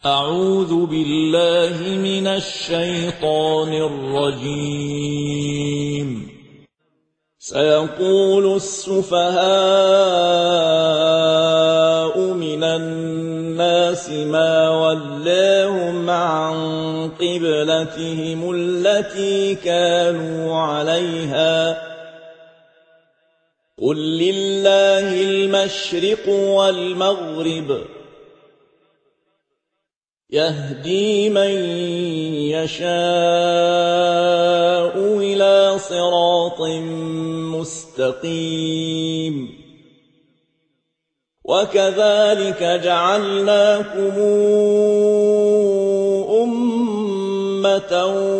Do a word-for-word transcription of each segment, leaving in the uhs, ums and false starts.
أعوذ بالله من الشيطان الرجيم. سيقول السفهاء من الناس ما ولاهم عن قبلتهم التي كانوا عليها قل لله المشرق والمغرب يهدي من يشاء إلى صراط مستقيم. وكذلك جعلناكم أمة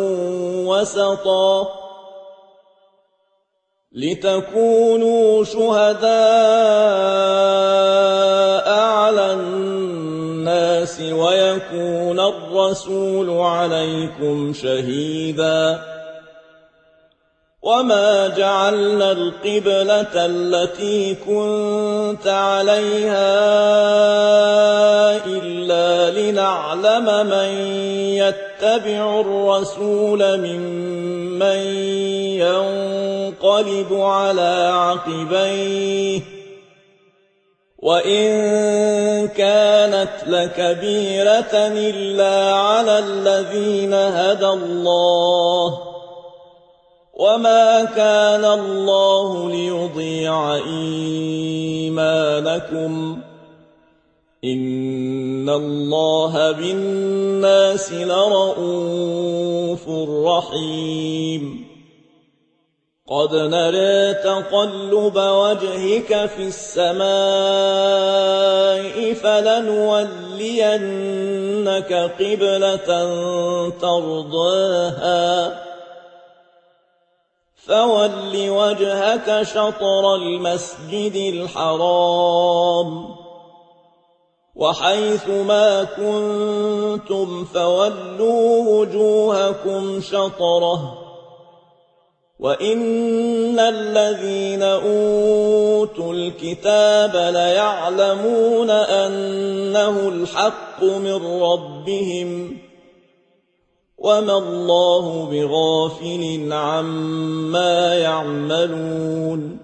وسطا لتكونوا شهداء على الناس ويكون الرسول عليكم شهيدا. وما جعلنا القبلة التي كنت عليها إلا لنعلم من يتبع الرسول ممن ينقلب على عقبيه وإن كانت لكبيرة إلا على الذين هدى الله وما كان الله ليضيع إيمانكم إن الله بالناس لرءوف رحيم. قد نرى تقلب وجهك في السماء فلنولينك قبلة ترضاها فول وجهك شطر المسجد الحرام وحيث ما كنتم فولوا وجوهكم شطره وإن الذين أوتوا الكتاب ليعلمون أنه الحق من ربهم وما الله بغافل عما يعملون.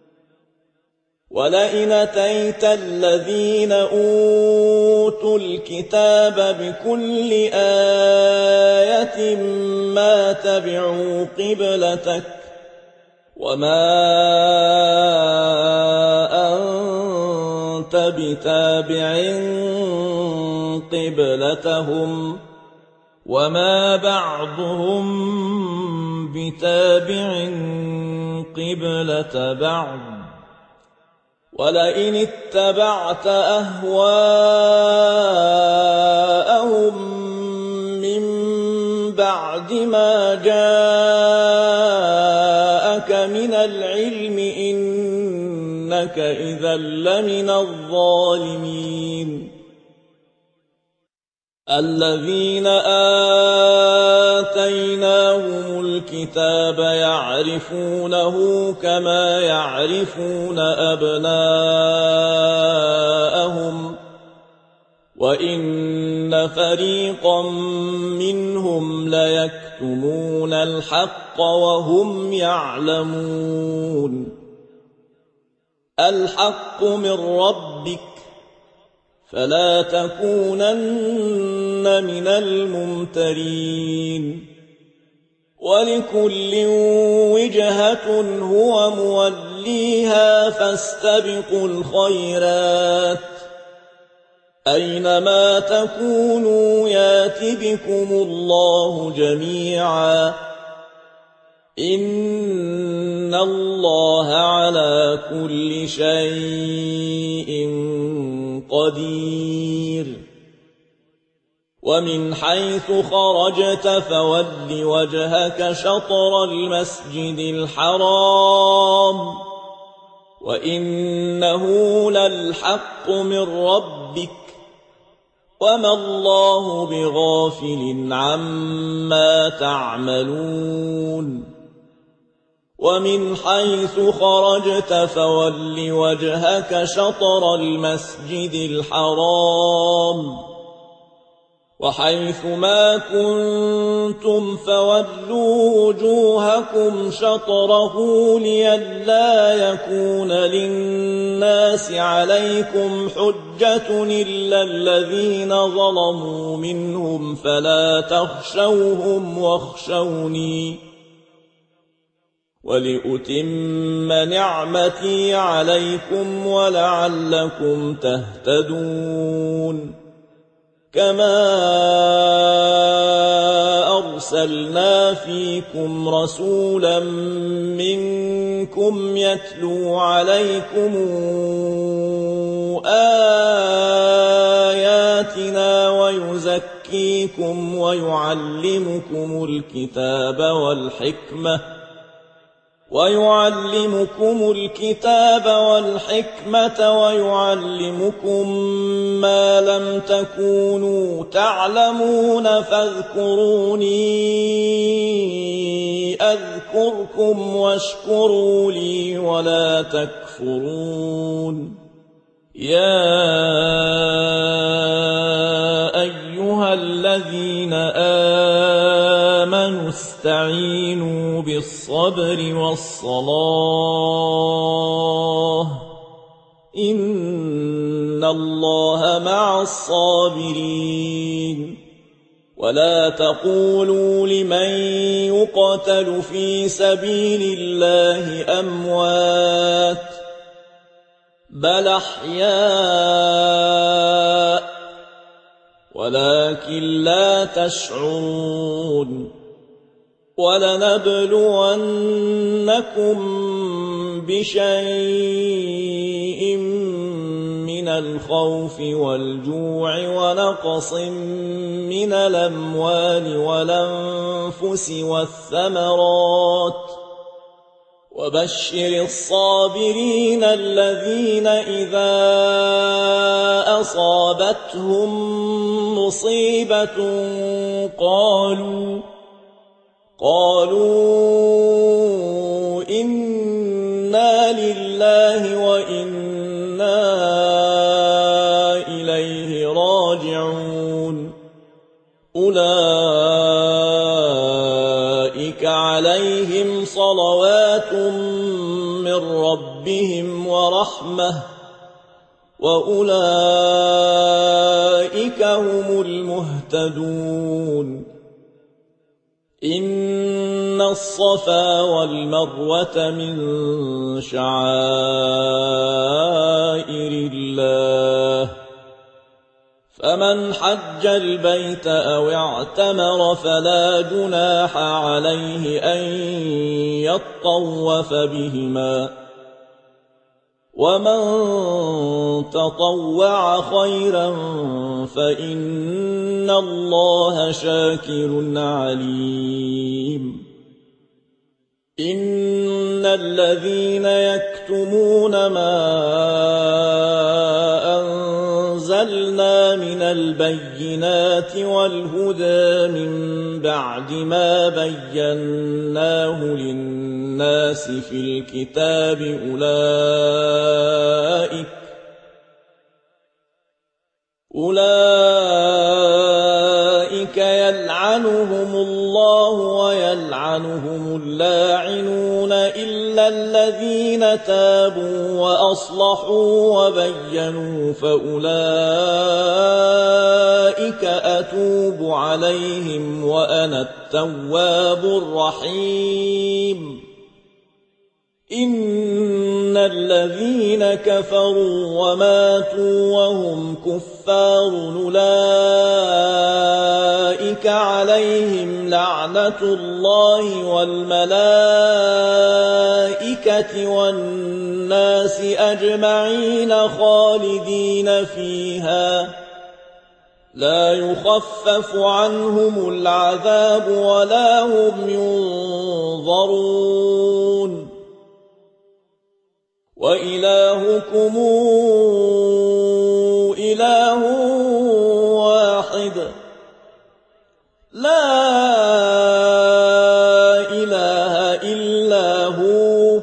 ولئن أتيت الذين أوتوا الكتاب بكل آية ما تبعوا قبلتك وما أنت بتابع قبلتهم وما بعضهم بتابع قبلة بعض. ولئن اتبعت أهواءهم من بعد ما جاءك من العلم إنك إذا لمن الظالمين. الذين آتيناهم الكتاب يعرفونه كما يعرفون أبناءهم وإن فريقا منهم ليكتمون الحق وهم يعلمون. الحق من ربك فلا تكونن من الممترين. ولكل وجهة هو موليها فاستبقوا الخيرات أينما تكونوا يات بكم الله جميعا إن الله على كل شيء قدير. ومن حيث خرجت فول وجهك شطر المسجد الحرام وإنه للحق من ربك وما الله بغافل عما تعملون. ومن حيث خرجت فول وجهك شطر المسجد الحرام وحيث ما كنتم فولوا وجوهكم شطره لئلا يكون للناس عليكم حجة إلا الذين ظلموا منهم فلا تخشوهم واخشوني ولأتم نعمتي عليكم ولعلكم تهتدون كما أرسلنا فيكم رسولا منكم يتلو عليكم آياتنا ويزكيكم ويعلمكم الكتاب والحكمة ويعلمكم الكتاب والحكمة ويعلمكم ما لم تكونوا تعلمون فاذكروني أذكركم واشكروا لي ولا تكفرون يا أيها الذين آمنوا استعينوا بالصبر والصلاة إن الله مع الصابرين ولا تقولوا لمن يقتل في سبيل الله أموات بل أحياء ولكن لا تشعرون ولنبلونكم بشيء من الخوف والجوع ونقص من الأموال والأنفس والثمرات وبشر الصابرين الذين إذا أصابتهم مصيبة قالوا قالوا إنا لله وإنا إليه راجعون أولئك عليهم صلوات من ربهم ورحمة وأولئك هم المهتدون إن الصفا والمروة من شعائر الله فمن حج البيت أو اعتمر فلا جناح عليه أن يطوف بهما ومن تطوع خيرا فإن الله شاكر عليم إن الذين يكتمون ما أنزلنا من البينات والهدى من بعد ما بيناه للناس في الكتاب أولئك أولئك يلعنهم الله ويلعنهم اللاعنون إلا الذين تابوا وأصلحوا وبينوا فأولئك أتوب عليهم وأنا التواب الرحيم إن الذين كفروا وماتوا وهم كفار أولئك عليهم لعنة الله والملائكة والناس أجمعين خالدين فيها لا يخفف عنهم العذاب ولا هم ينظرون وإلهكم إله واحد لا إله إلا هو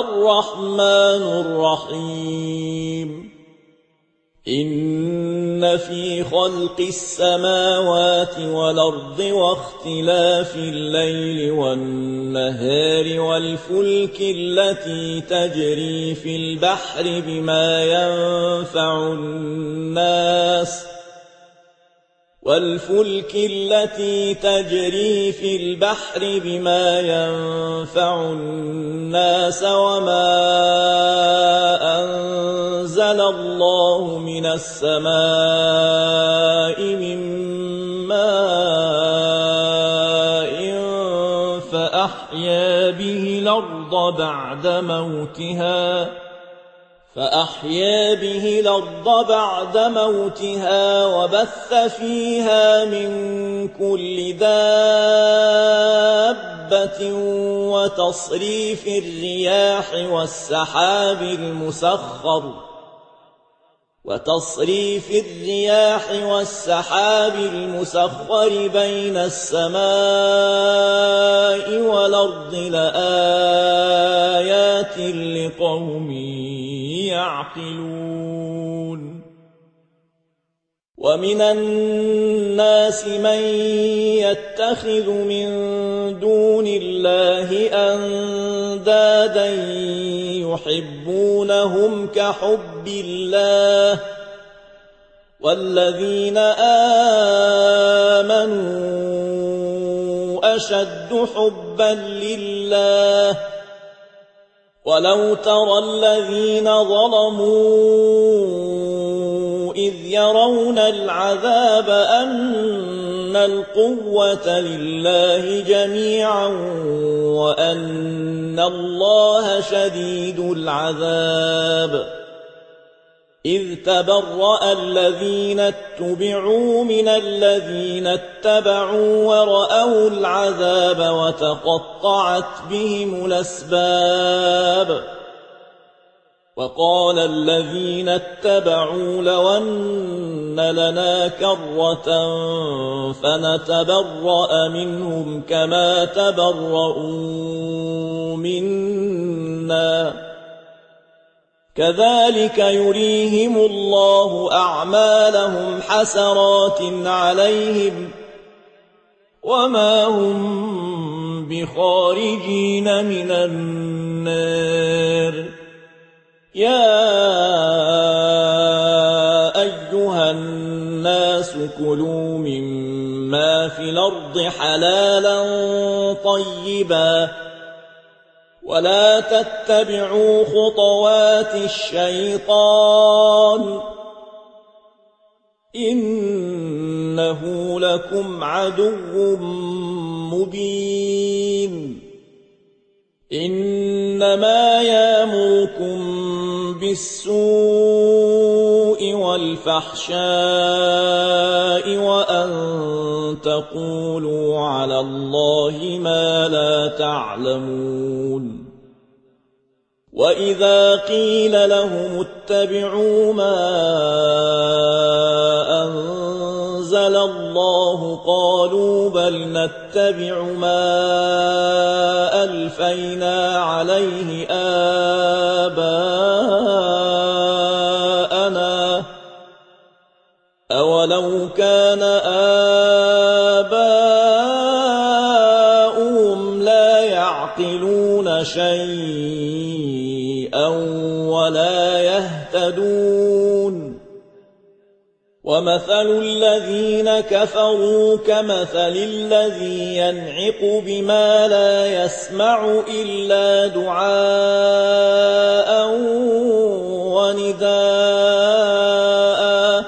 الرحمن الرحيم إن في خلق السماوات والأرض واختلاف الليل والنهار والفلك التي تجري في البحر بما ينفع الناس والفلك التي تجري في البحر بما ينفع الناس وما أنزل الله من السماء من ماء فأحيا به الأرض بعد موتها فأحيا به الأرض بعد موتها وبث فيها من كل دابة وتصريف الرياح والسحاب المسخر وتصريف الرياح والسحاب المسخر بين السماء والأرض لآيات لقوم يعقلون ومن الناس من يتخذ من دون الله أندادا يحبونهم كحب الله والذين آمنوا أشد حبا لله ولو ترى الذين ظلموا إذ يرون العذاب أن القوة لله جميعا وأن الله شديد العذاب إذ تبرأ الذين اتبعوا من الذين اتبعوا ورأوا العذاب وتقطعت بهم الأسباب وقال الذين اتبعوا لو أن لنا كرة فنتبرأ منهم كما تبرؤوا منا كذلك يريهم الله أعمالهم حسرات عليهم وما هم بخارجين من النار يا أيها الناس كلوا مما في الأرض حلالا طيبا ولا تتبعوا خطوات الشيطان إنه لكم عدو مبين إنما يأمركم بالسوء والفحشاء وأن تقولوا على الله ما لا تعلمون وإذا قيل لهم اتبعوا ما أنزل الله قالوا بل نتبع ما ألفينا عليه آباءنا أولو كان آباؤهم لا يعقلون شيئا ولا يهتدون ومثل الذين كفروا كمثل الذي ينعق بما لا يسمع إلا دعاء ونداء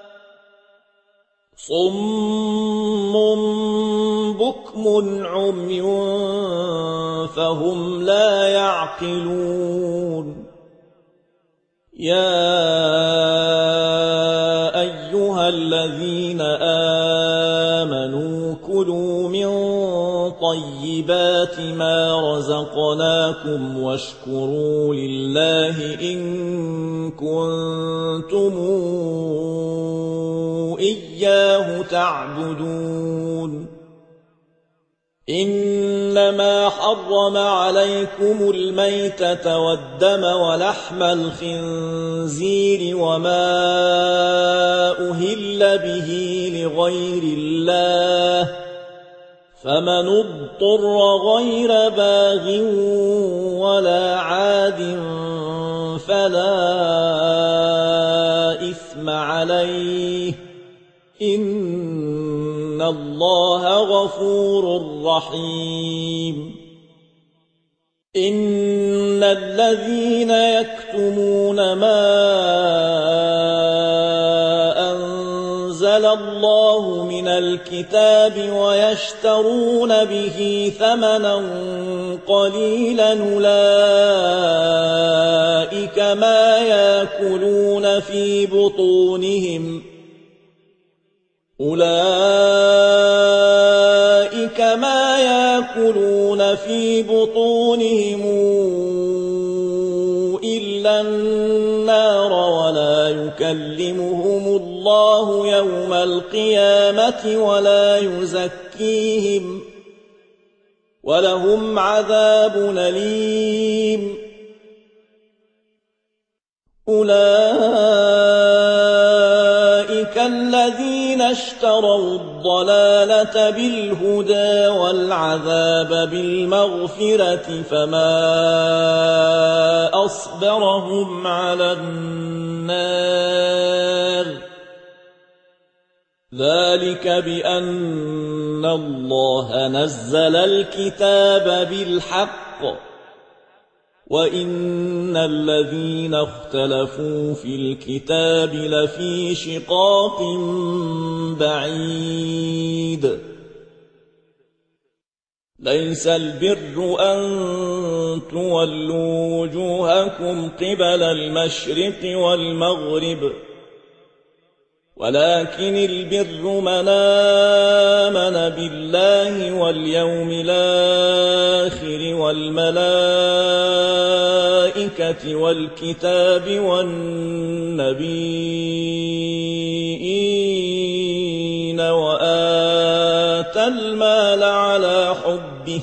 صم بكم عمي فهم لا يعقلون يا أيها الذين آمنوا كلوا من طيبات ما رزقناكم واشكروا لله إن كنتم إياه تعبدون إنما حرم عليكم الميتة والدم ولحم الخنزير وما أهل به لغير الله فمن اضطر غير باغ ولا عاد فلا إثم عليه إن الله غفور رحيم إن الذين يكتمون ما أنزل الله من الكتاب ويشترون به ثمنا قليلا أولئك ما يأكلون في بطونهم أولئك ما يأكلون في بطونهم إلا النار ولا يكلمهم الله يوم القيامة ولا يزكيهم ولهم عذاب أليم أولئك الذين اشتروا الضلالة بالهدى والعذاب بالمغفرة فما أصبرهم على النار ذلك بأن الله نزل الكتاب بالحق وإن الذين اختلفوا في الكتاب لفي شقاق بعيد ليس البر أن تولوا وجوهكم قبل المشرق والمغرب ولكن البر من آمن بالله واليوم الآخر والملائكة والكتاب والنبيين وآتى المال على حبه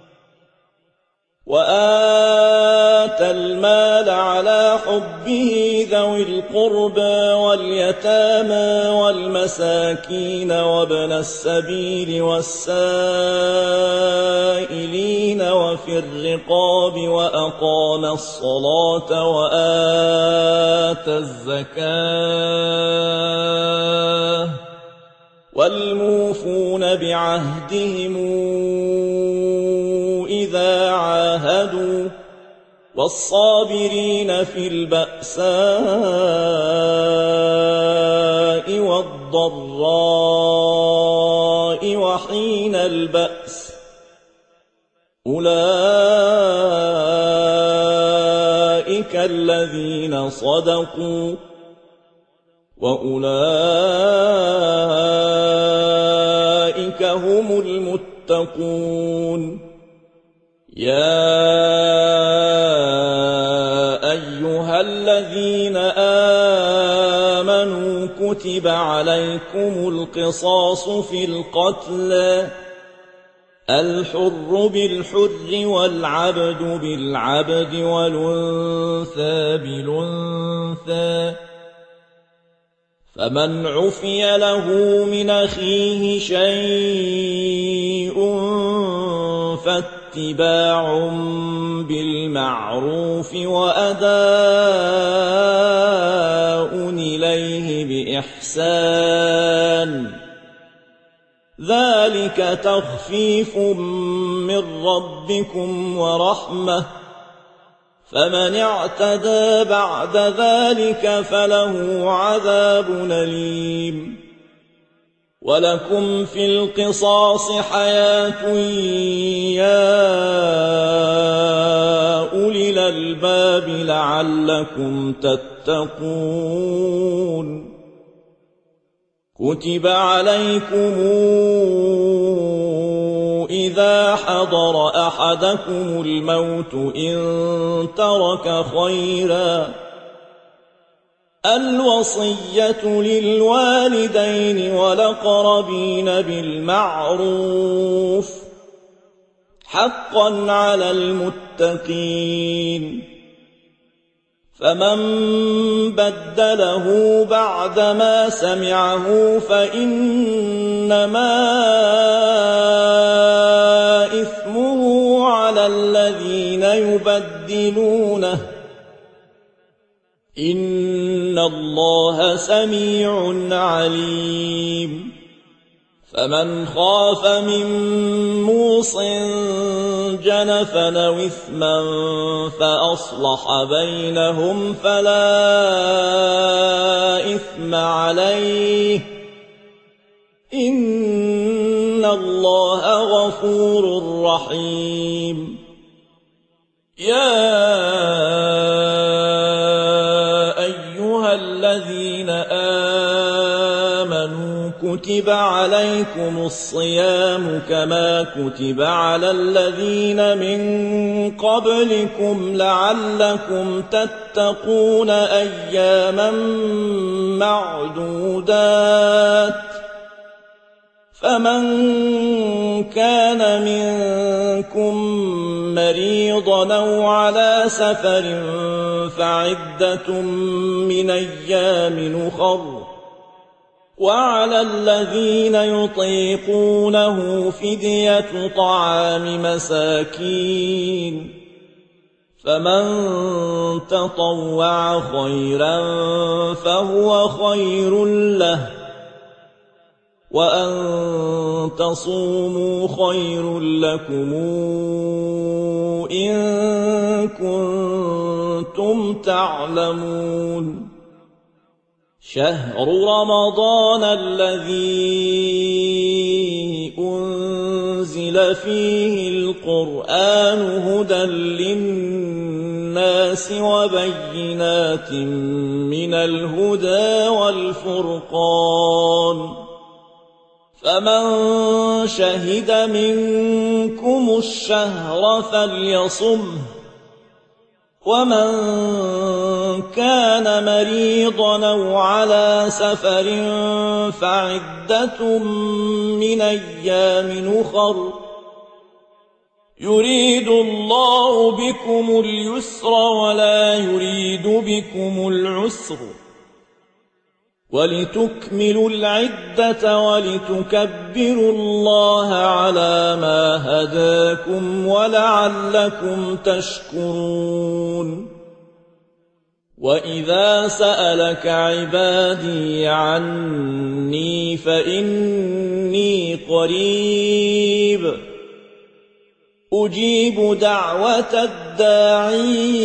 وآتى المال على حبه ذوي القربى واليتامى والمساكين وابن السبيل والسائلين وفي الرقاب وأقام الصلاة وآتى الزكاة والموفون بعهدهم إذا عاهدوا والصابرين في البأساء والضراء وحين البأس أولئك الذين صدقوا وأولئك هم المتقون يا أيها الذين آمنوا كتب عليكم القصاص في القتلى الحر بالحر والعبد بالعبد والأنثى بالأنثى فمن عفي له من أخيه شيء فاتباع بالمعروف وأداء إليه بإحسان ذلك تخفيف من ربكم ورحمة فمن اعتدى بعد ذلك فله عذاب أليم ولكم في القصاص حياة يا أولي الألباب لعلكم تتقون كتب عليكم إذا حضر أحدكم الموت إن ترك خيرا الوصية للوالدين والأقربين بالمعروف حقا على المتقين. فمن بدله بعدما سمعه فإنما إثمه على الذين يبدلونه إن الله سميع عليم. فمن خاف من موص جنفا أو إثما فأصلح بينهم فلا إثم عليه إن الله غفور رحيم. يا أيها الذين آمنوا كتب عليكم الصيام كما كتب على الذين من قبلكم لعلكم تتقون أياما معدودات. فمن كان منكم مريضا أو على سفر فعدة من أيام أخر وعلى الذين يطيقونه فدية طعام مساكين فمن تطوع خيرا فهو خير له وأن تصوموا خير لكم إن كنتم تعلمون. شهر رمضان الذي أنزل فيه القرآن هدى للناس وبينات من الهدى والفرقان فمن شهد منكم الشهر فليصمه ومن كان مريضا أو على سفر فعدة من أيام أخر يريد الله بكم اليسر ولا يريد بكم العسر ولتكملوا العدة ولتكبروا الله على ما هداكم ولعلكم تشكرون. وإذا سألك عبادي عني فإني قريب أجيب دعوة الداعي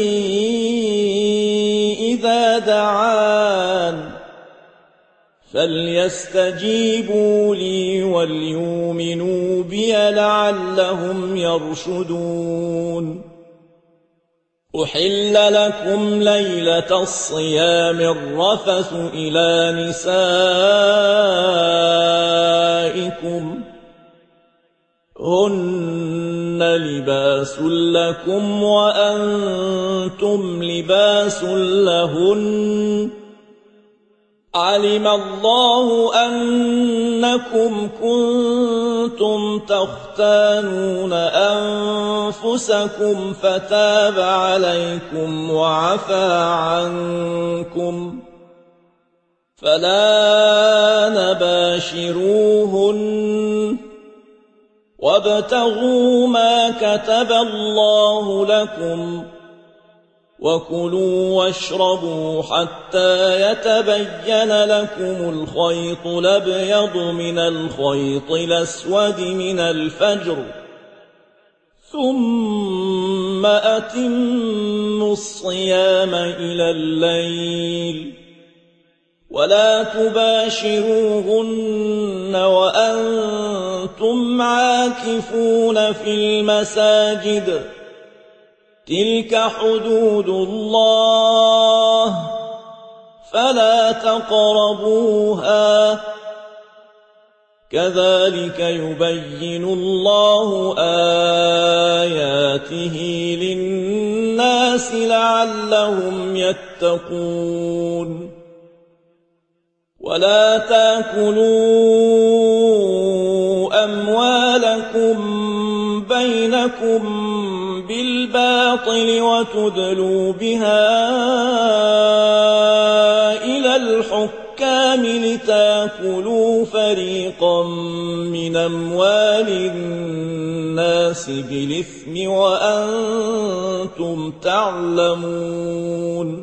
إذا دعان فليستجيبوا لي وليؤمنوا بي لعلهم يرشدون. أحل لكم ليلة الصيام الرفث إلى نسائكم هن لباس لكم وأنتم لباس لهن علم الله أنكم كنتم تختانون أنفسكم فتاب عليكم وعفى عنكم فلا نباشروهن وابتغوا ما كتب الله لكم وكلوا واشربوا حتى يتبين لكم الخيط الأبيض من الخيط الأسود من الفجر ثم أتموا الصيام إلى الليل ولا تباشروهن وأنتم عاكفون في المساجد تلك حدود الله فلا تقربوها كذلك يبين الله آياته للناس لعلهم يتقون. ولا تأكلوا أموالكم بينكم بالباطل وتدلوا بها إلى الحكام لتأكلوا فريقا من أموال الناس بالإثم وأنتم تعلمون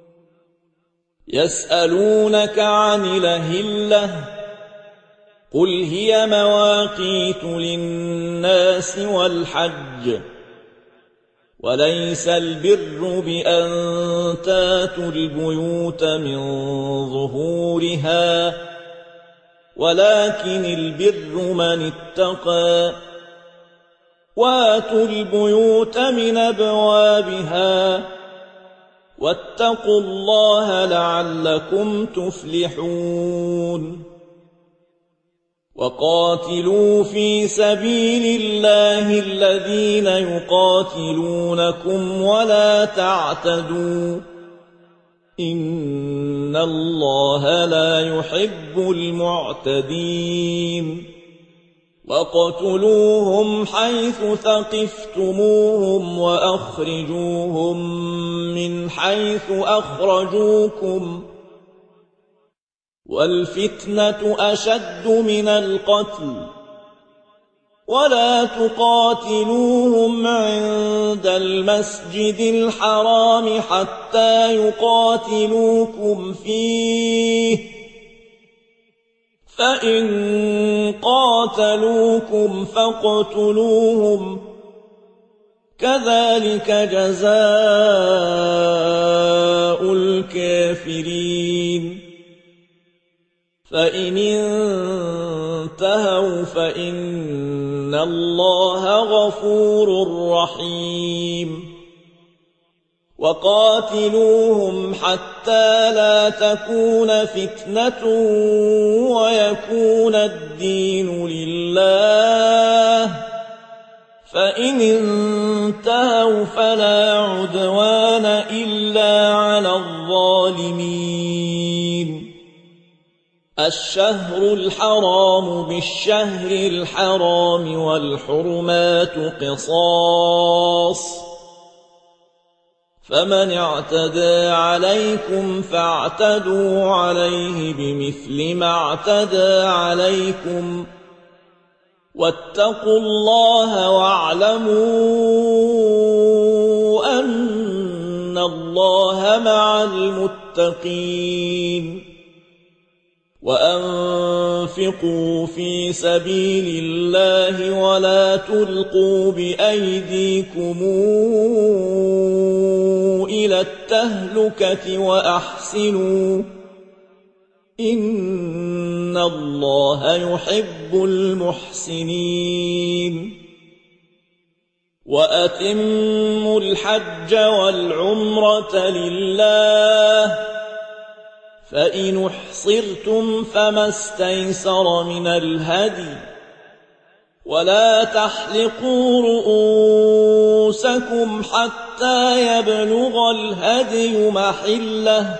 يسألونك عن الأهلة قل هي مواقيت للناس والحج وليس البر بأن تاتوا البيوت من ظهورها ولكن البر من اتقى واتوا البيوت من أبوابها واتقوا الله لعلكم تفلحون وقاتلوا في سبيل الله الذين يقاتلونكم ولا تعتدوا إن الله لا يحب المعتدين وقتلوهم حيث ثقفتموهم وأخرجوهم من حيث أخرجوكم والفتنة أشد من القتل ولا تقاتلوهم عند المسجد الحرام حتى يقاتلوكم فيه فإن قاتلوكم فاقتلوهم كذلك جزاء الكافرين فإن انتهوا فإن الله غفور رحيم وقاتلوهم حتى لا تكون فتنة ويكون الدين لله فإن انتهوا فلا عدوان إلا على الظالمين الشهر الحرام بالشهر الحرام والحرمات قصاص فمن اعتدى عليكم فاعتدوا عليه بمثل ما اعتدى عليكم واتقوا الله واعلموا أن الله مع المتقين وأنفقوا في سبيل الله ولا تلقوا بأيديكم إلى التهلكة وأحسنوا إن الله يحب المحسنين وأتموا الحج والعمرة لله فإن احصرتم فما استيسر من الهدي ولا تحلقوا رؤوسكم حتى يبلغ الهدي محله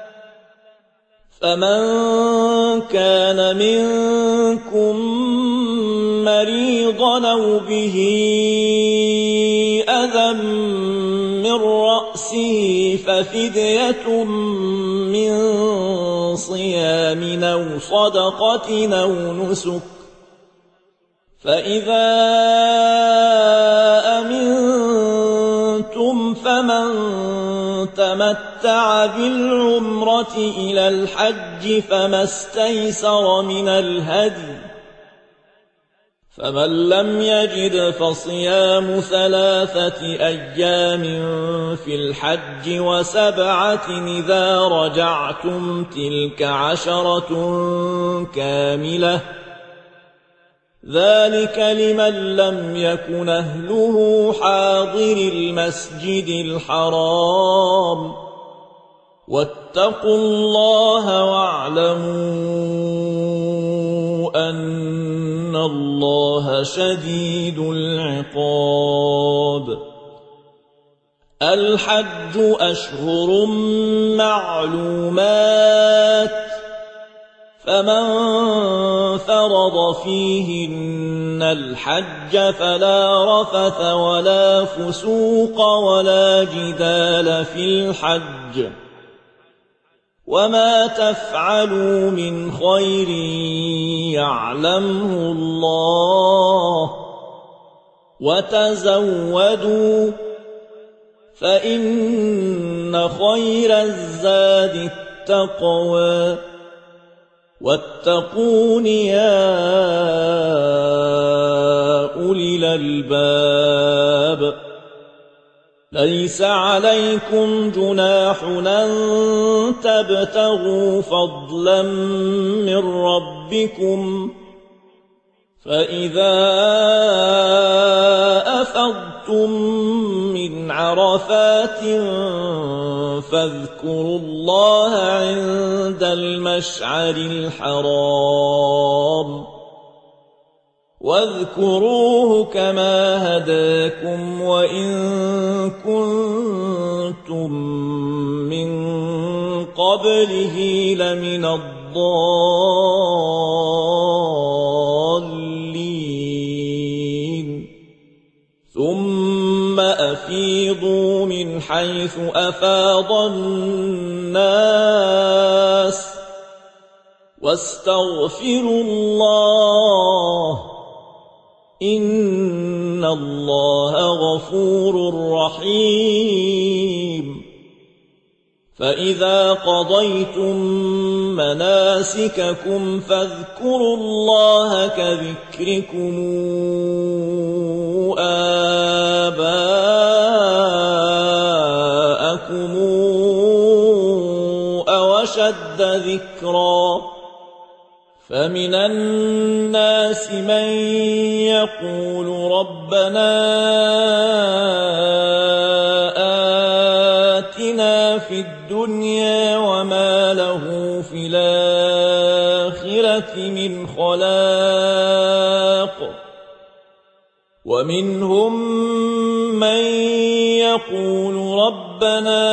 فمن كان منكم مريضا أو به أذى من رأسه ففدية من صيام أو صدقة أو نسك فإذا أمنتم فمن تمتع بالعمرة إلى الحج فما استيسر من الهدي فمن لم يجد فصيام ثلاثة أيام في الحج وسبعة إذا رجعتم تلك عشرة كاملة ذلك لمن لم يكن أهله حاضر المسجد الحرام واتقوا الله واعلموا أن الله شديد العقاب الحج أشهر معلومات فمن فرض فيهن الحج فلا رفث ولا فسوق ولا جدال في الحج وما تفعلوا من خير يعلمه الله وتزودوا فإن خير الزاد التقوى واتقون يا أولي الألباب ليس عليكم جناح أن تبتغوا فضلا من ربكم فإذا أفضتم من عرفات فاذكروا الله عند المشعر الحرام واذكروه كما هداكم وإن كنتم من قبله لمن الضالين ثم أفيضوا من حيث أفاض الناس واستغفروا الله إن الله غفور رحيم فإذا قضيتم مناسككم فاذكروا الله كذكركم آباءكم أو أشد ذكرا فمن الناس من يقول ربنا آتنا في الدنيا وما له في الآخرة من خلاق ومنهم من يقول ربنا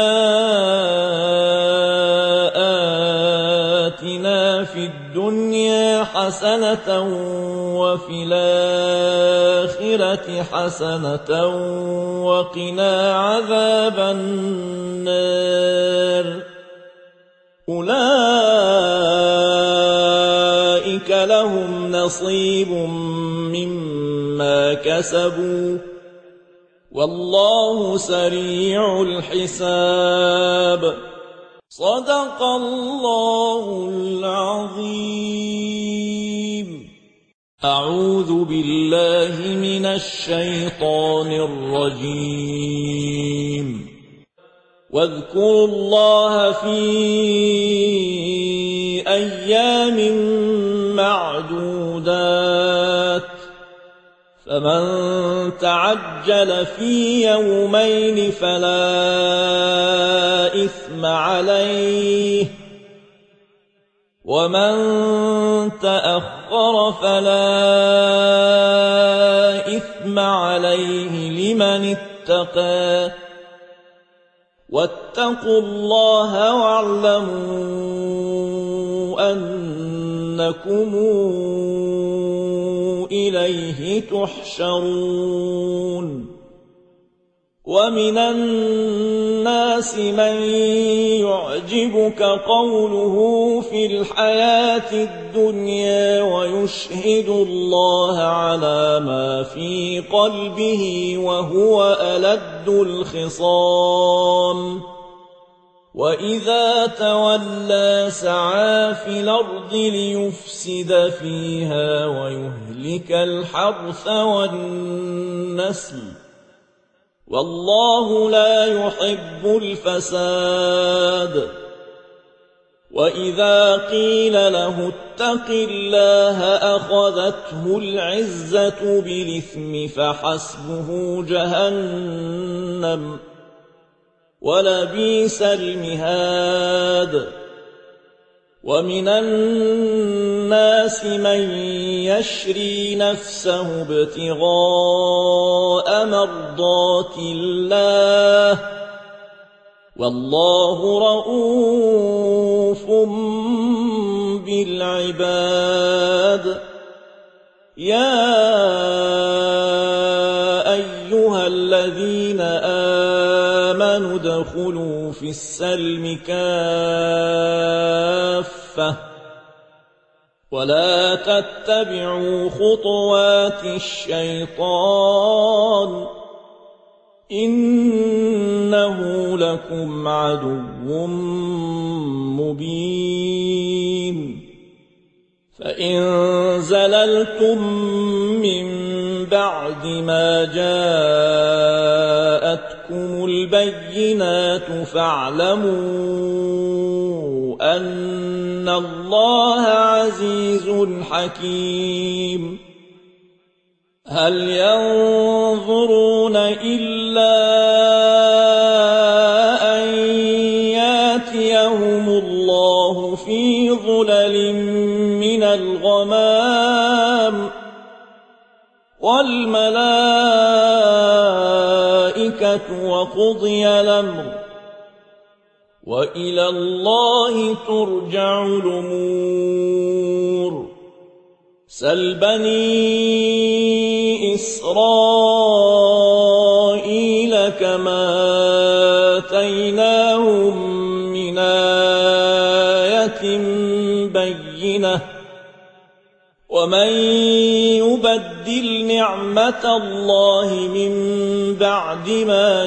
آتنا في الدنيا حسنة وفي الآخرة حسنة وقنا عذاب النار أولئك لهم نصيب مما كسبوا والله سريع الحساب صدق الله العظيم. أعوذ بالله من الشيطان الرجيم. واذكروا الله في أيام معدودات فمن تعجل في يومين فلا إثم عليه ومن تأخر فلا إثم عليه لمن اتقى واتقوا الله واعلموا أنكم إليه تحشرون. ومن الناس من يعجبك قوله في الحياة الدنيا ويشهد الله على ما في قلبه وهو ألد الخصام وإذا تولى سعى في الأرض ليفسد فيها ويهلك الحرث والنسل والله لا يحب الفساد. وإذا قيل له اتق الله أخذته العزة بالإثم فحسبه جهنم ولبئس المهاد. ومن الناس من يشري نفسه ابتغاء مرضات الله والله رؤوف بالعباد يا أيها الذين آمنوا ادخلوا في السلم كافة ولا تتبعوا خطوات الشيطان إنه لكم عدو مبين فإن زللتم من بعد ما جاءتكم البينات فاعلموا أن الله عزيز حكيم هل ينظرون إلا أن ياتيهم الله في ظلل من الغمام والملائكة وقضي الأمر وإلى الله ترجع الأمور سل بني إسرائيل كما آتيناهم من آية بينة ومن يبدل نعمة الله من بعد ما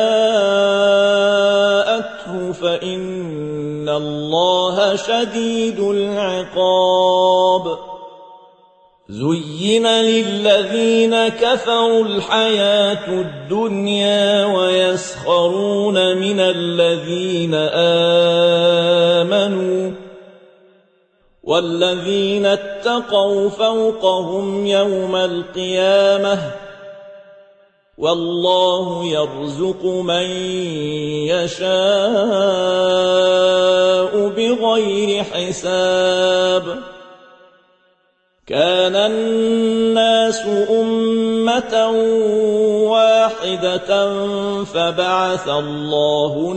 جاءته فإن الله شديد العقاب زين للذين كفروا الحياة الدنيا ويسخرون من الذين آمنوا والذين اتقوا فوقهم يوم القيامة والله يرزق من يشاء بغير حساب كان الناس أمة واحدة فبعث الله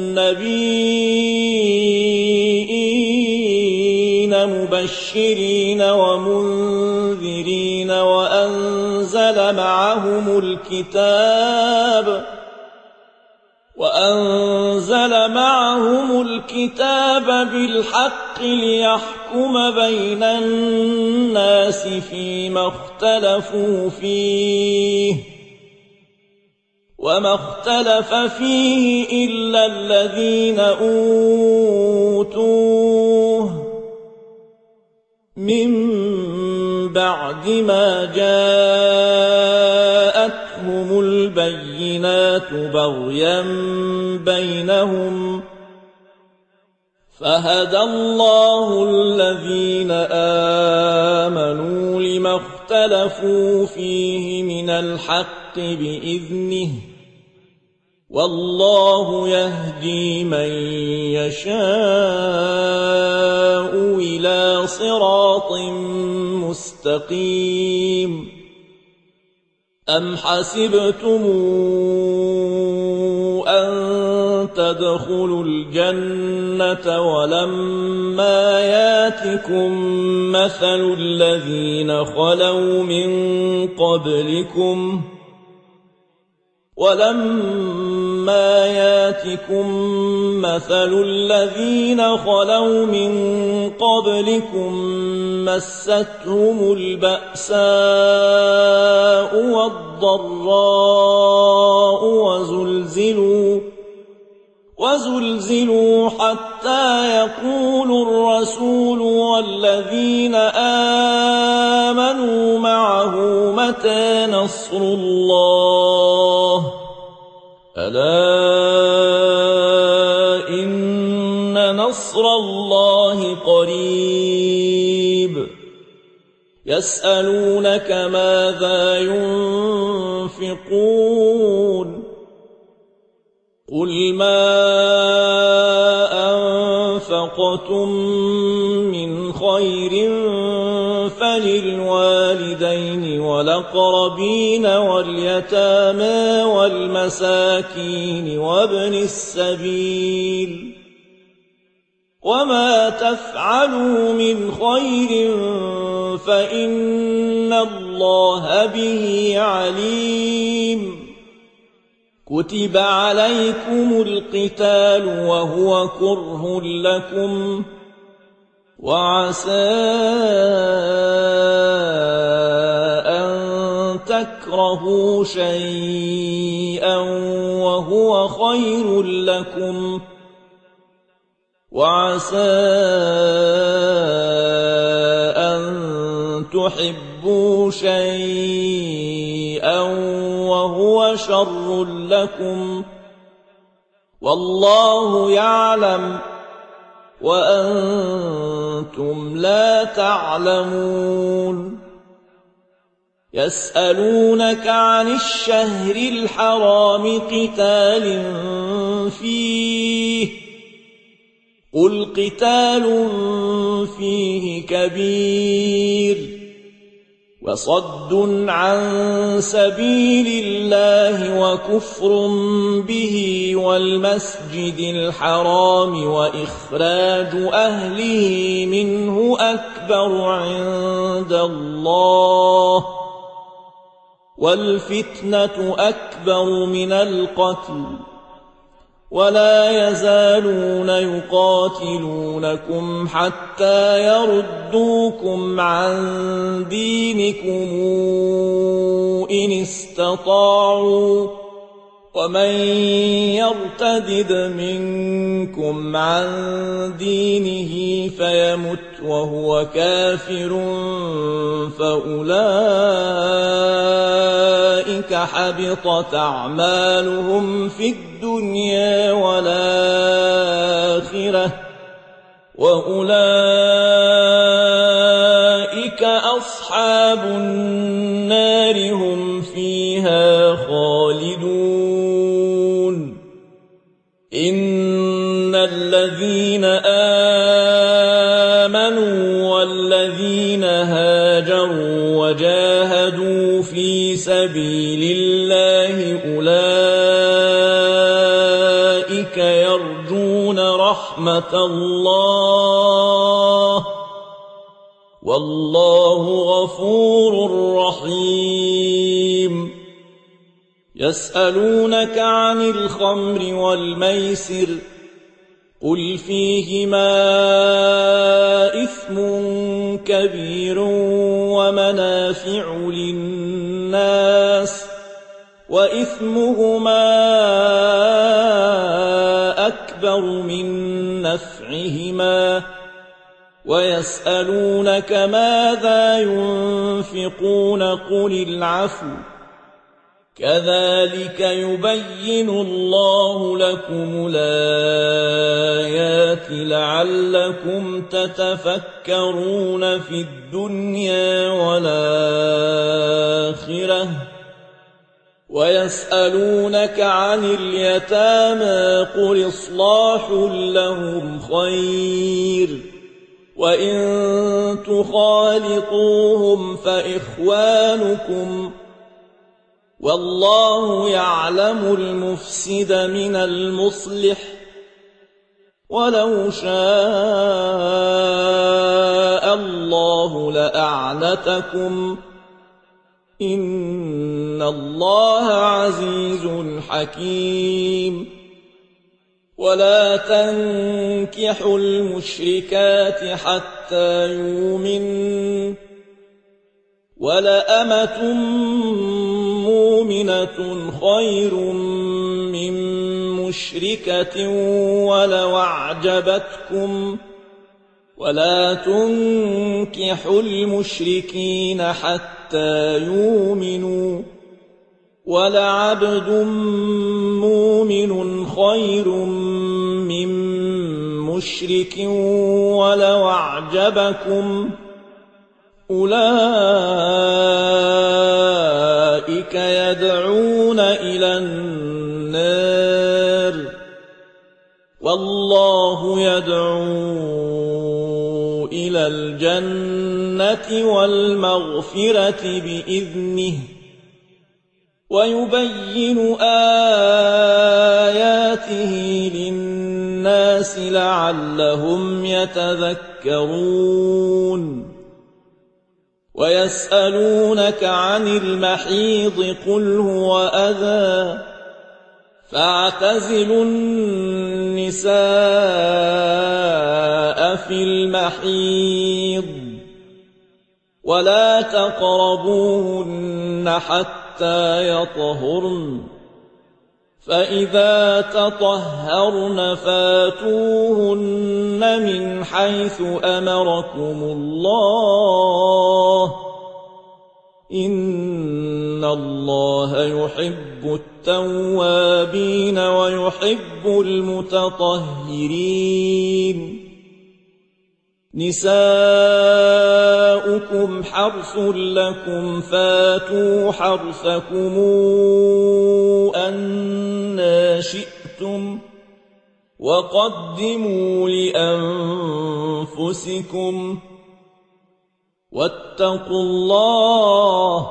النبيين مبشرين ومنذرين وأنزل معهم الكتاب وأنزل معهم الكتاب بالحق ليحكم بين الناس فيما اختلفوا فيه وما اختلف فيه إلا الذين أوتوه من بعد ما جاءتهم البينات بغيا بينهم فهدى الله الذين آمنوا لما اختلفوا فيه من الحق بإذنه والله يهدي من يشاء إلى صراط مستقيم أم حسبتم أن تدخلوا الجنة ولما ياتكم مثل الذين خلوا من قبلكم ولما ياتكم مثل الذين خلوا من قبلكم مستهم البأساء والضراء وزلزلوا وزلزلوا حتى يقول الرسول والذين آمنوا معه متى نصر الله ألا إن نصر الله قريب يسألونك ماذا ينفقون قل ما أنفقتم من خير فللوالدين والأقربين واليتامى والمساكين وابن السبيل وما تفعلوا من خير فإن الله به عليم كتب عليكم القتال وهو كره لكم وعسى أن تكرهوا شيئا وهو خير لكم وعسى أن تحبوا شيئا وهو شر لكم والله يعلم وأنتم لا تعلمون يسألونك عن الشهر الحرام قتال فيه قل قتال فيه كبير وصد عن سبيل الله وكفر به والمسجد الحرام وإخراج أهله منه أكبر عند الله والفتنة أكبر من القتل ولا يزالون يقاتلونكم حتى يردوكم عن دينكم إن استطاعوا ومن يرتدد منكم عن دينه فيمت وهو كافر فأولئك حبطت أعمالهم في الدنيا والآخرة وأولئك أصحاب النار هم فيها خالدون إن الذين آمنوا والذين هاجروا وجاهدوا في سبيل الله أولئك يرجون رحمة الله والله غفور رحيم يسألونك عن الخمر والميسر قل فيهما إثم كبير ومنافع للناس وإثمهما أكبر من نفعهما ويسألونك ماذا ينفقون قل العفو كذلك يبين الله لكم الآيات لعلكم تتفكرون في الدنيا والآخرة ويسألونك عن اليتامى قل إصلاح لهم خير وإن تخالطوهم فإخوانكم والله يعلم المفسد من المصلح ولو شاء الله لأعنتكم إن الله عزيز حكيم ولا تنكحوا المشركات حتى يؤمنوا ولأمة مؤمنة خير من مشركة ولو أعجبتكم ولا تنكحوا المشركين حتى يؤمنوا ولعبد مؤمن خير من مشرك ولو أعجبكم أولئك يدعون إلى النار والله يدعو إلى الجنة والمغفرة بإذنه ويبين آياته للناس الناس لعلهم يتذكرون ويسألونك عن المحيض قل هو أذى فاعتزلوا النساء في المحيض ولا تقربوهن حتى يطهرن فإذا تطهرن فاتوهن من حيث أمركم الله إن الله يحب التوابين ويحب المتطهرين نساؤكم حرث لكم فاتوا حرثكم أنى شئتم وقدموا لأنفسكم واتقوا الله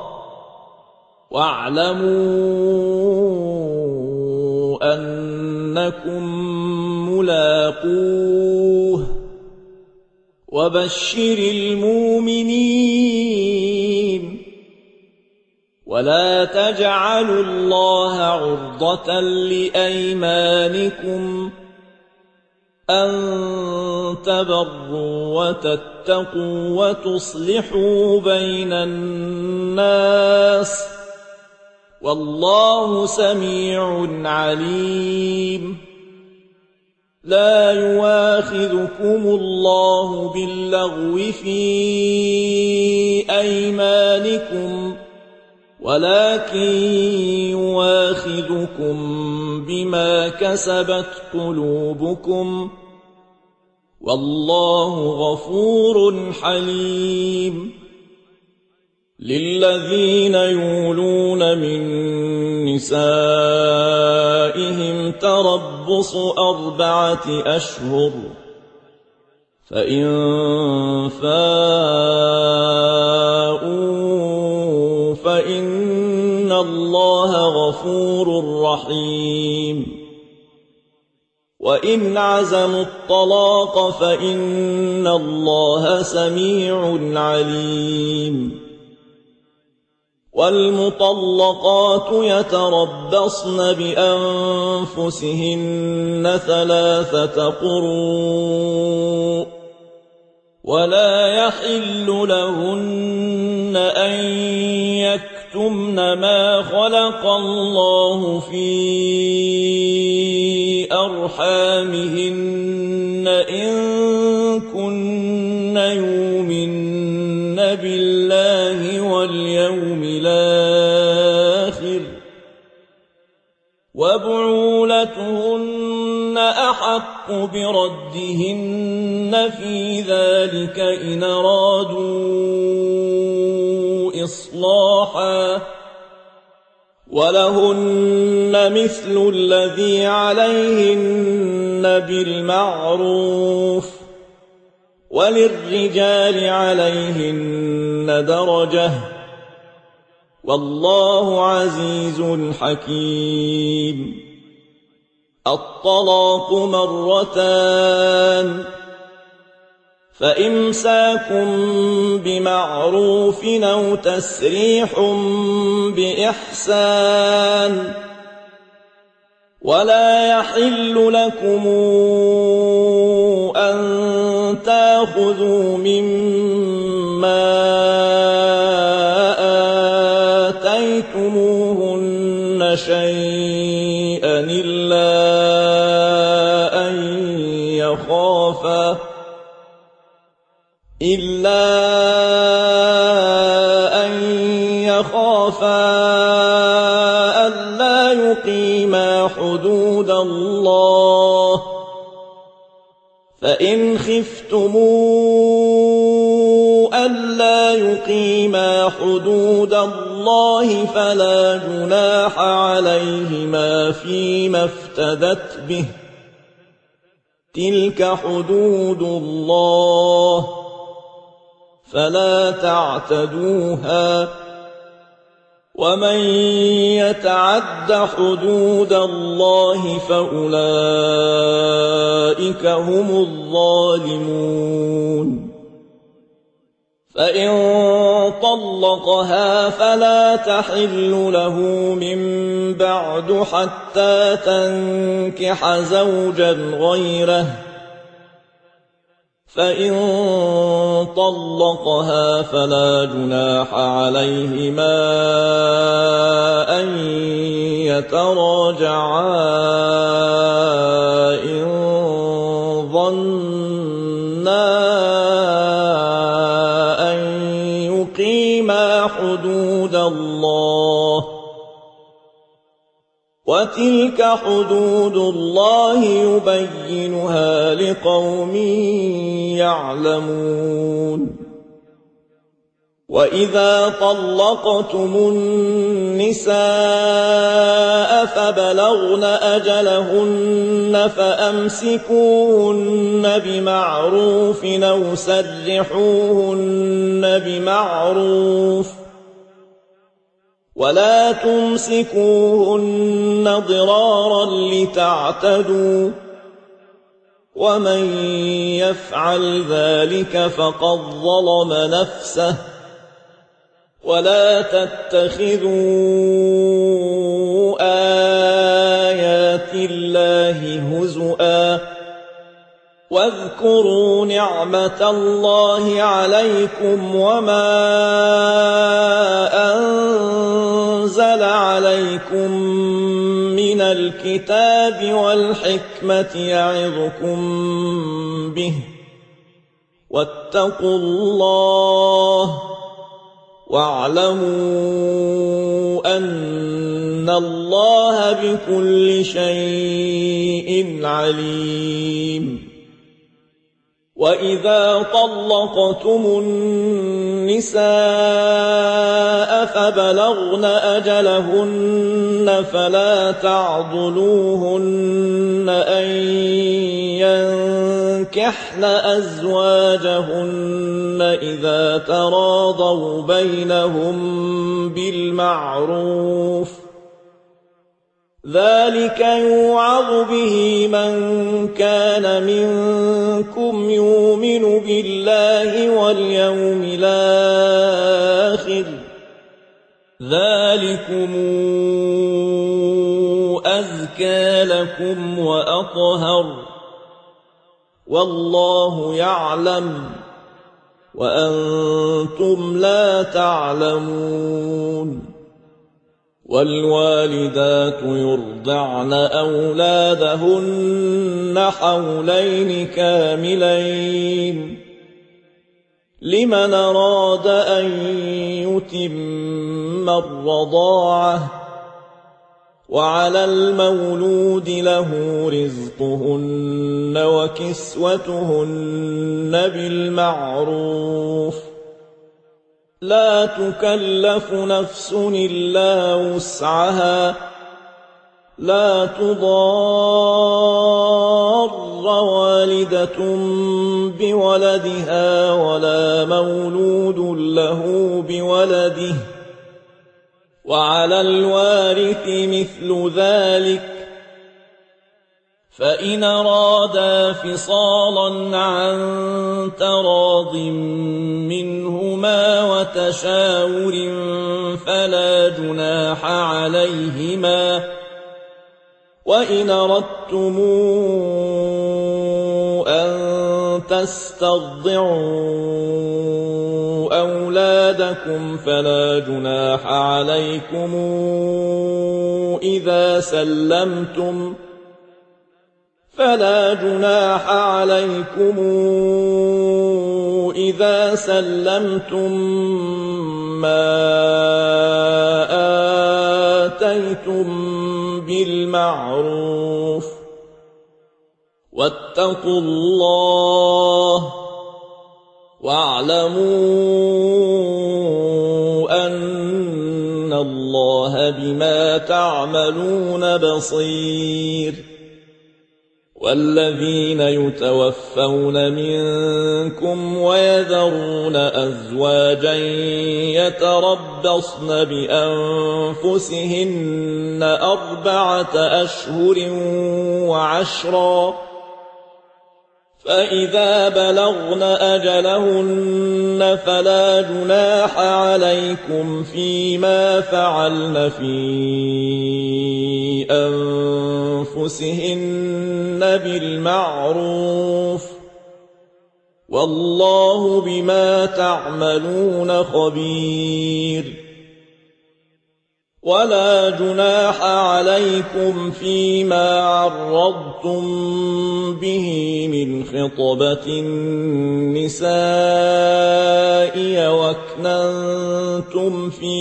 واعلموا أنكم ملاقوه وبشر المؤمنين ولا تجعلوا الله عرضة لأيمانكم أن تبروا وتتقوا وتصلحوا بين الناس والله سميع عليم لا يواخذكم الله باللغو في أيمانكم ولكن يواخذكم بما كسبت قلوبكم والله غفور حليم للذين يولون من نسائهم تربص أربعة أشهر فإن فاءوا فإن الله غفور رحيم وإن عزموا الطلاق فإن الله سميع عليم والمطلقات يتربصن بأنفسهن ثلاثة قروء ولا يحل لهن أن يكتمن ما خلق الله في أرحامهن إن كن يؤمن بالله واليوم الآخر وبعولتهن أحق بردهن في ذلك إن أرادوا إصلاحا ولهن مثل الذي عليهن بالمعروف وللرجال عليهن درجة والله عزيز حكيم الطلاق مرتان فإمساك بمعروف أو تسريح بإحسان ولا يحل لكم أن تأخذوا مما آتيتموهن شيئا إلا أن يخافا إلا أن يخافا ألا يقيما حدود الله فإن خفتموا ألا يقيما حدود الله فلا جناح عليهما فيما افتدت به تلك حدود الله فلا تعتدوها ومن يتعد حدود الله فأولئك هم الظالمون. فإن طلقها فلا تحل له من بعد حتى تنكح زوجا غيره، فإن طلقها فلا جناح عليهما أن يتراجعا إن ظنا أن يقيما حدود الله، وتلك حدود الله يبينها لقوم يعلمون. وإذا طلقتم النساء فبلغن أجلهن فأمسكوهن بمعروف أو سرحوهن بمعروف، ولا تمسكوهن ضرارا لتعتدوا، ومن يفعل ذلك فقد ظلم نفسه. ولا تتخذوا آيات الله هزؤا، واذكروا نعمة الله عليكم وما أنزل عليكم من الكتاب والحكمة يعظكم به، واتقوا الله واعلموا أن الله بكل شيء عليم. وإذا طلقتم النساء فبلغن أجلهن فلا تعضلوهن أن ينكحن أزواجهن إذا تراضوا بينهم بالمعروف، ذلك يوعظ به من كان منكم يؤمن بالله واليوم الآخر، ذلكم أزكى لكم وأطهر، والله يعلم وأنتم لا تعلمون. والوالدات يرضعن أولادهن حولين كاملين لمن أراد أن يتم الرضاعة، وعلى المولود له رزقهن وكسوتهن بالمعروف، لا تكلف نفس إلا وسعها، لا تضار والدة بولدها ولا مولود له بولده، وعلى الوارث مثل ذلك، فإن أرادا فصالا عن تراض منهما وتشاور فلا جناح عليهما. وإن أردتم أن تسترضعوا أولادكم فلا جناح عليكم إذا سلمتم فلا جناح عليكم إذا سلمتم ما آتيتم بالمعروف، واتقوا الله واعلموا أن الله بما تعملون بصير. والذين يتوفون منكم ويذرون أزواجا يتربصن بأنفسهن أربعة أشهر وعشرا، فإذا بلغن أجلهن فلا جناح عليكم فيما فعلن في أنفسهن بالمعروف، والله بما تعملون خبير. ولا جناح عليكم فيما عرضتم به من خطبة النساء وأكننتم في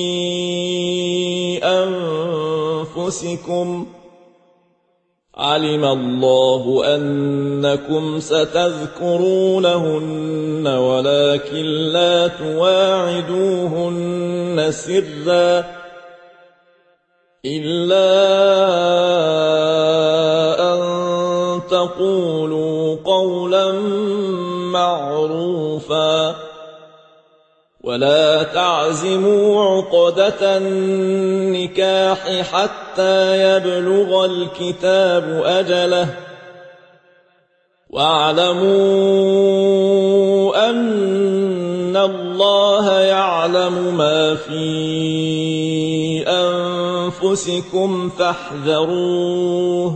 أنفسكم، علم الله أنكم ستذكرونهن ولكن لا تواعدوهن سرا إلا أن تقولوا قولا معروفا، ولا تعزموا عقدة النكاح حتى يبلغ الكتاب أجله، واعلموا أن الله يعلم ما في أنفسكم فاحذروه،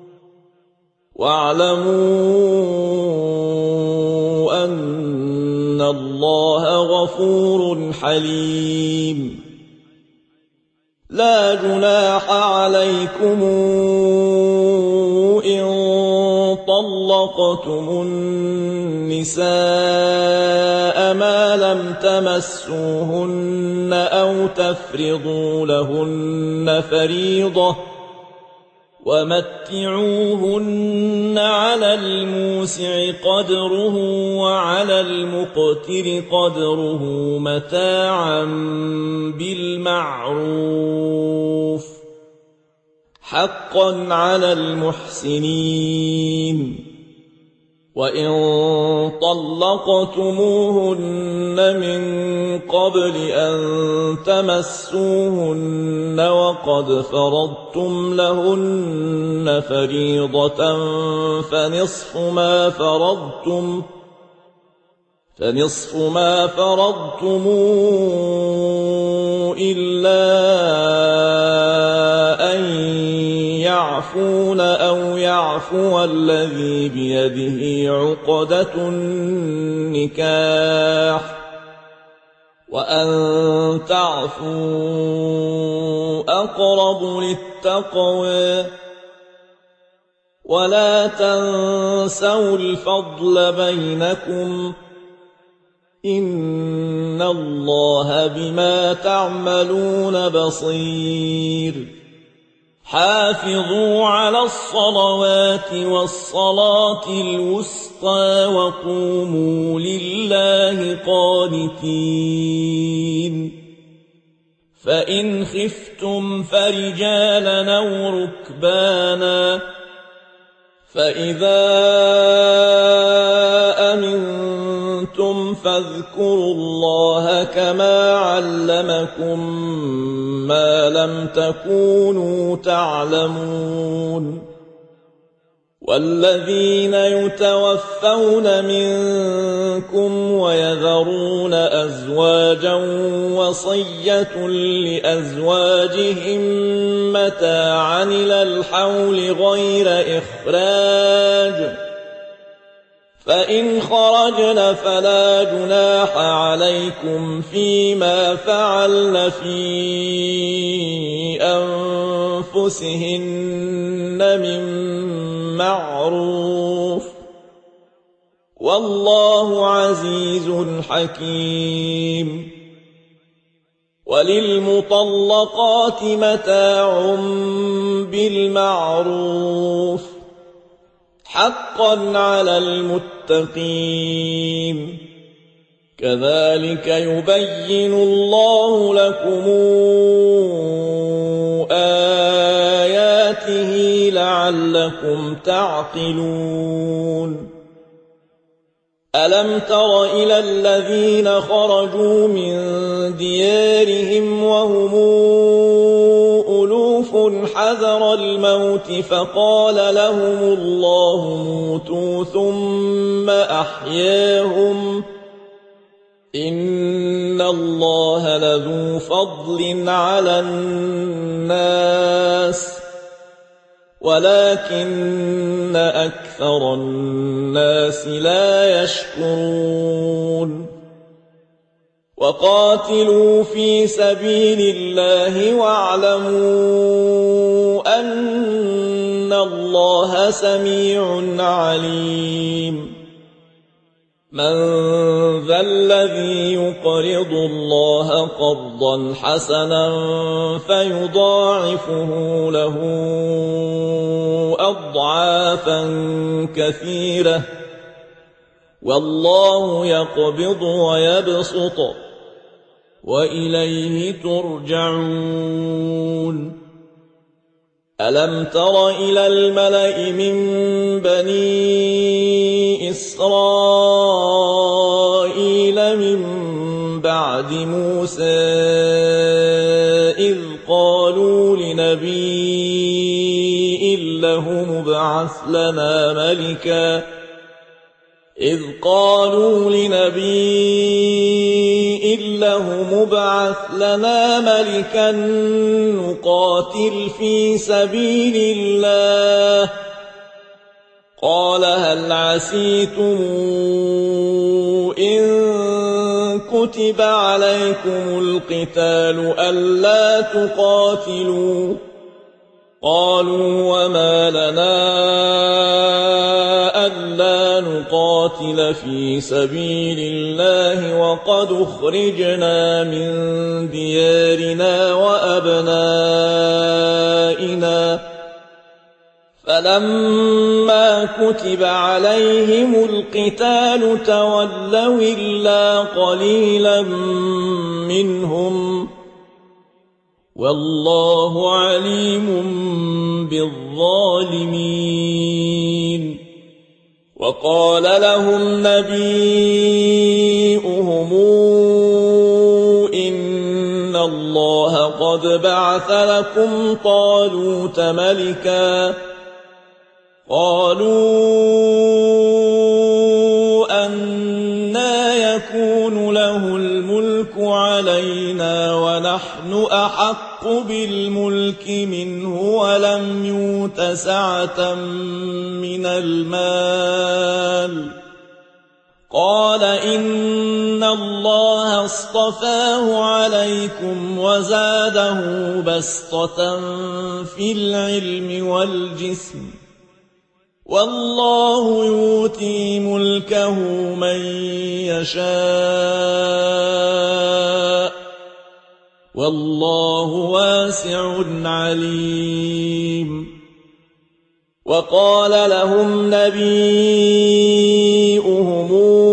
واعلموا أن الله غفور حليم. لا جناح عليكم إن طلقتم النساء ما لم تمسوهن أو تفرضوا لهن فريضة، ومتعوهن على الموسع قدره وعلى المقتر قدره متاعا بالمعروف، حقا على المحسنين. وإن طلقتموهن من قبل أن تمسوهن وقد فرضتم لهن فريضة فنصف ما فرضتم فنصف ما فرضتم إلا أن يعفون أو يعفو الذي بيده عقدة النكاح، وأن تعفوا أقرب للتقوى، ولا تنسوا الفضل بينكم، إن الله بما تعملون بصير. حافظوا على الصلوات والصلاة الوسطى وقوموا لله قانتين. فإن خفتم فرجالا أو ركبانا، فإذا أمنتم فاذكروا الله كما علمكم ما لم تكونوا تعلمون. والذين يتوفون منكم ويذرون أزواجا وصية لأزواجهم متاعا إلى الحول غير إخراج، فإن خرجن فلا جناح عليكم فيما فعلن في أنفسهن من معروف، والله عزيز حكيم. وللمطلقات متاع بالمعروف، حقا على المتقين. كذلك يبين الله لكم آياته لعلكم تعقلون ألم تر إلى الذين خرجوا من ديارهم وهم ألوف حذر الموت فقال لهم الله موتوا ثم أحياهم إن الله لذو فضل على الناس ولكن أكثر الناس لا يشكرون وقاتلوا في سبيل الله واعلموا أن الله سميع عليم من ذا الذي يقرض الله قرضا حسنا فيضاعفه له أضعافا كثيرة والله يقبض ويبسط وإليه ترجعون ألم تر إلى الملأ من بني إسرائيل من بعد موسى إذ قالوا لنبي له مبعث لنا ملكا إذ قالوا لنبي له مبعث لنا ملكا نقاتل في سبيل الله قال هل عسيتم إن كتب عليكم القتال ألا تقاتلوا قالوا وما لنا ألا نقاتل في سبيل الله وقد أخرجنا من ديارنا وأبنائنا فلما كتب عليهم القتال تولوا إلا قليلا منهم والله عليم بالظالمين وقال لهم نبيؤهم إن الله قد بعث لكم طالوت ملكا قالوا أنى يكون له الملك علينا ونحن أحق بالملك منه ولم يؤت سعة من المال قال إن الله اصطفاه عليكم وزاده بسطة في العلم والجسم والله يؤتي ملكه من يشاء والله واسع عليم وقال لهم نبيؤهم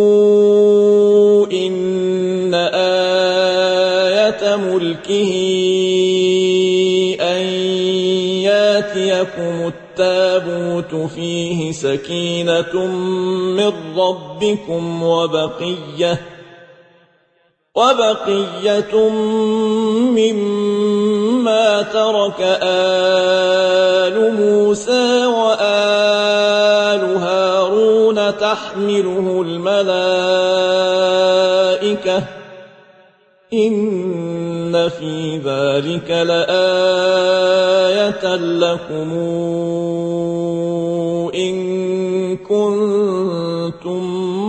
إن آية ملكه أن ياتيكم التابوت فيه سكينة من ربكم وبقية وبقية مما ترك آل موسى وآل هارون تحمله الملائكة إن في ذلك لآية لكم إن كنتم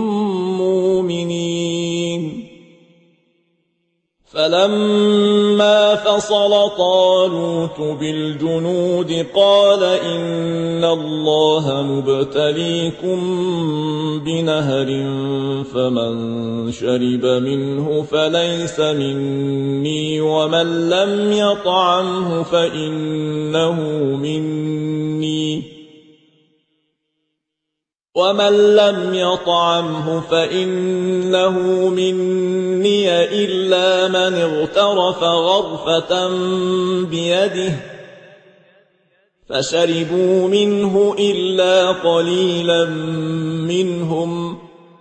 مؤمنين فلما فصل طالوت بالجنود قال إن الله مبتليكم بنهر فمن شرب منه فليس مني ومن لم يطعمه فإنه مني ومن لم يطعمه فإنه مني إلا من اغترف غرفة بيده فشربوا منه إلا قليلا منهم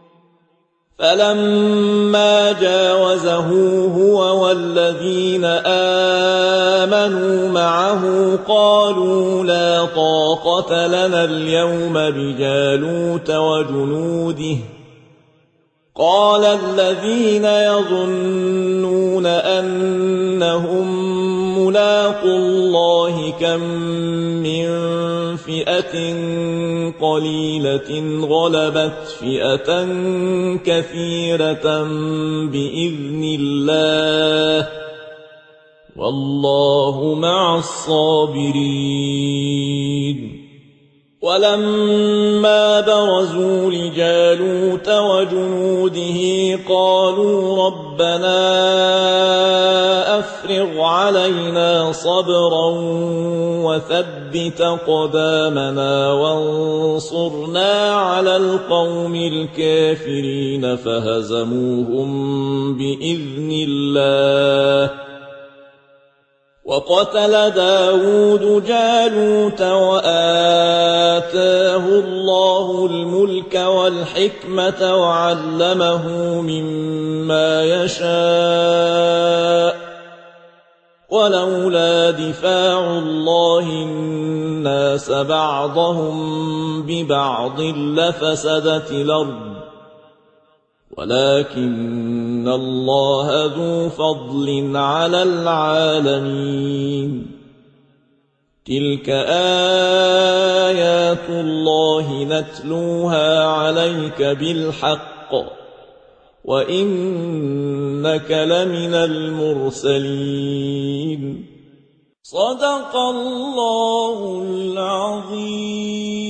فلما جاوزه هو والذين آمنوا معه قالوا لا طاقة لنا اليوم بجالوت وجنوده قال الذين يظنون أنهم ملاقوا الله كم من فئة قليلة غلبت فئة كثيرة بإذن الله والله مع الصابرين ولما برزوا لجالوت وجنوده قالوا ربنا أفرغ علينا صبرا وثبت قدامنا وانصرنا على القوم الكافرين فهزموهم بإذن الله وقتل داود جالوت وآتاه الله الملك والحكمة وعلمه مما يشاء ولولا دفاع الله الناس بعضهم ببعض لفسدت الأرض ولكن الله ذو فضل على العالمين تلك آيات الله نتلوها عليك بالحق وإنك لمن المرسلين صدق الله العظيم.